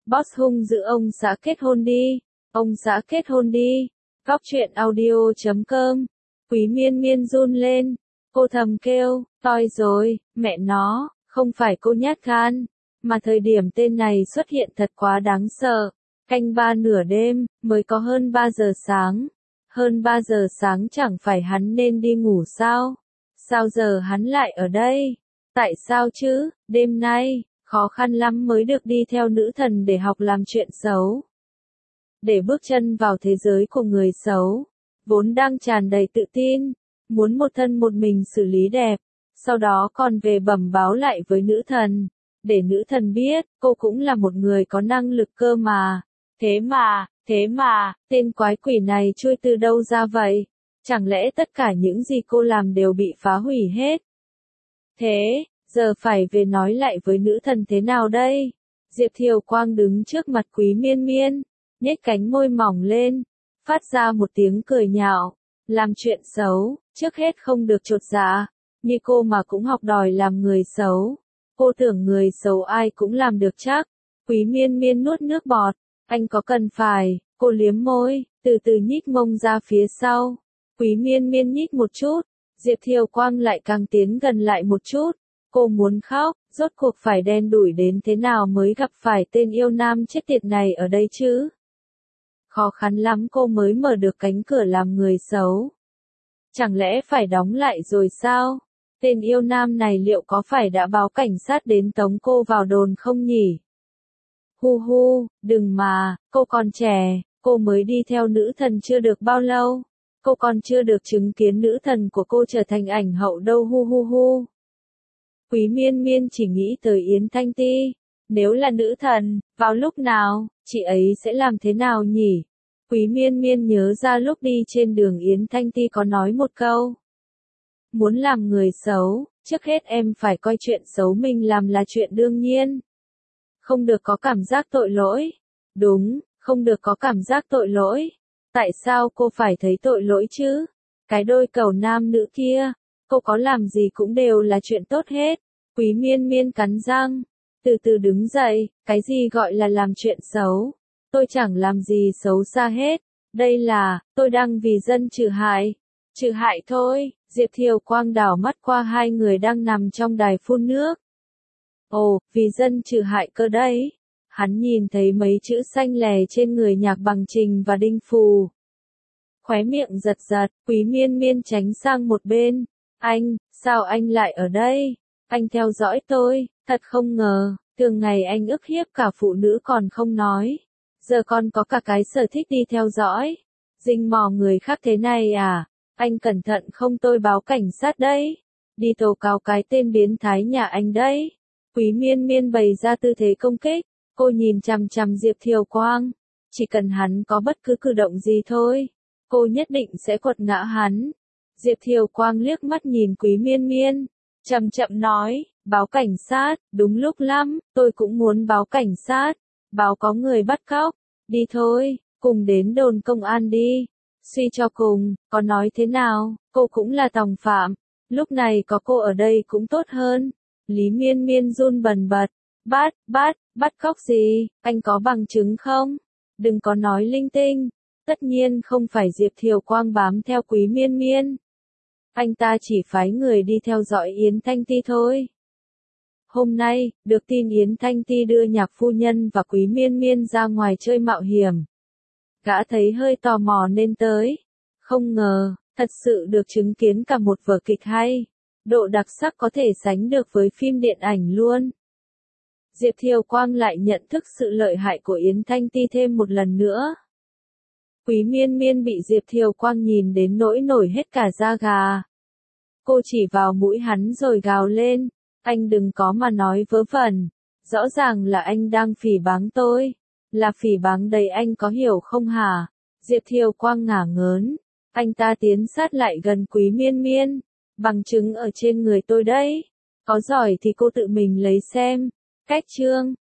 Boss hung dữ ông xã kết hôn đi. Ông xã kết hôn đi. Góc truyện audio.com. Quý miên miên run lên. Cô thầm kêu, toi rồi, mẹ nó, không phải cô nhát gan. Mà thời điểm tên này xuất hiện thật quá đáng sợ. Canh 3 nửa đêm, mới có hơn 3 giờ sáng. Hơn 3 giờ sáng chẳng phải hắn nên đi ngủ sao? Sao giờ hắn lại ở đây? Tại sao chứ, đêm nay, khó khăn lắm mới được đi theo nữ thần để học làm chuyện xấu. Để bước chân vào thế giới của người xấu, vốn đang tràn đầy tự tin, muốn một thân một mình xử lý đẹp, sau đó còn về bẩm báo lại với nữ thần, để nữ thần biết, cô cũng là một người có năng lực cơ mà. Thế mà, tên quái quỷ này chui từ đâu ra vậy? Chẳng lẽ tất cả những gì cô làm đều bị phá hủy hết? Thế, giờ phải về nói lại với nữ thần thế nào đây? Diệp Thiều Quang đứng trước mặt Quý Miên Miên, nhếch cánh môi mỏng lên, phát ra một tiếng cười nhạo. Làm chuyện xấu, trước hết không được chột dạ, như cô mà cũng học đòi làm người xấu. Cô tưởng người xấu ai cũng làm được chắc. Quý Miên Miên nuốt nước bọt, anh có cần phải, cô liếm môi, từ từ nhích mông ra phía sau. Quý Miên Miên nhích một chút, Diệp Thiều Quang lại càng tiến gần lại một chút. Cô muốn khóc, rốt cuộc phải đen đủi đến thế nào mới gặp phải tên yêu nam chết tiệt này ở đây chứ? Khó khăn lắm cô mới mở được cánh cửa làm người xấu. Chẳng lẽ phải đóng lại rồi sao? Tên yêu nam này liệu có phải đã báo cảnh sát đến tống cô vào đồn không nhỉ? Hu hu, đừng mà, cô còn trẻ, cô mới đi theo nữ thần chưa được bao lâu. Cô còn chưa được chứng kiến nữ thần của cô trở thành ảnh hậu đâu hu hu hu. Quý Miên Miên chỉ nghĩ tới Yến Thanh Ti. Nếu là nữ thần, vào lúc nào, chị ấy sẽ làm thế nào nhỉ? Quý Miên Miên nhớ ra lúc đi trên đường Yến Thanh Ti có nói một câu. Muốn làm người xấu, trước hết em phải coi chuyện xấu mình làm là chuyện đương nhiên. Không được có cảm giác tội lỗi. Đúng, không được có cảm giác tội lỗi. Tại sao cô phải thấy tội lỗi chứ? Cái đôi cầu nam nữ kia, cô có làm gì cũng đều là chuyện tốt hết. Quý Miên Miên cắn răng, từ từ đứng dậy, cái gì gọi là làm chuyện xấu? Tôi chẳng làm gì xấu xa hết. Đây là, tôi đang vì dân trừ hại. Trừ hại thôi. Diệp Thiều Quang đảo mắt qua hai người đang nằm trong đài phun nước. Ồ, vì dân trừ hại cơ đấy. Hắn nhìn thấy mấy chữ xanh lè trên người Nhạc Bằng Trình và Đinh Phù. Khóe miệng giật giật, Quý Miên Miên tránh sang một bên. Anh, sao anh lại ở đây? Anh theo dõi tôi, thật không ngờ, thường ngày anh ức hiếp cả phụ nữ còn không nói. Giờ còn có cả cái sở thích đi theo dõi. Rình mò người khác thế này à? Anh cẩn thận không tôi báo cảnh sát đấy. Đi tố cáo cái tên biến thái nhà anh đấy. Quý Miên Miên bày ra tư thế công kích. Cô nhìn chằm chằm Diệp Thiều Quang. Chỉ cần hắn có bất cứ cử động gì thôi, cô nhất định sẽ quật ngã hắn. Diệp Thiều Quang liếc mắt nhìn Quý Miên Miên, chậm chậm nói, báo cảnh sát, đúng lúc lắm, tôi cũng muốn báo cảnh sát. Báo có người bắt cóc. Đi thôi, cùng đến đồn công an đi. Suy cho cùng, có nói thế nào, cô cũng là tòng phạm. Lúc này có cô ở đây cũng tốt hơn. Lý Miên Miên run bần bật. Bắt cóc gì, anh có bằng chứng không? Đừng có nói linh tinh. Tất nhiên không phải Diệp Thiều Quang bám theo Quý Miên Miên. Anh ta chỉ phái người đi theo dõi Yến Thanh Ti thôi. Hôm nay, được tin Yến Thanh Ti đưa Nhạc phu nhân và Quý Miên Miên ra ngoài chơi mạo hiểm. Gã thấy hơi tò mò nên tới. Không ngờ, thật sự được chứng kiến cả một vở kịch hay. Độ đặc sắc có thể sánh được với phim điện ảnh luôn. Diệp Thiều Quang lại nhận thức sự lợi hại của Yến Thanh Ti thêm một lần nữa. Quý Miên Miên bị Diệp Thiều Quang nhìn đến nỗi nổi hết cả da gà. Cô chỉ vào mũi hắn rồi gào lên. Anh đừng có mà nói vớ vẩn. Rõ ràng là anh đang phỉ báng tôi. Là phỉ báng đấy anh có hiểu không hả? Diệp Thiều Quang ngả ngớn. Anh ta tiến sát lại gần Quý Miên Miên. Bằng chứng ở trên người tôi đấy. Có giỏi thì cô tự mình lấy xem. Cách chương.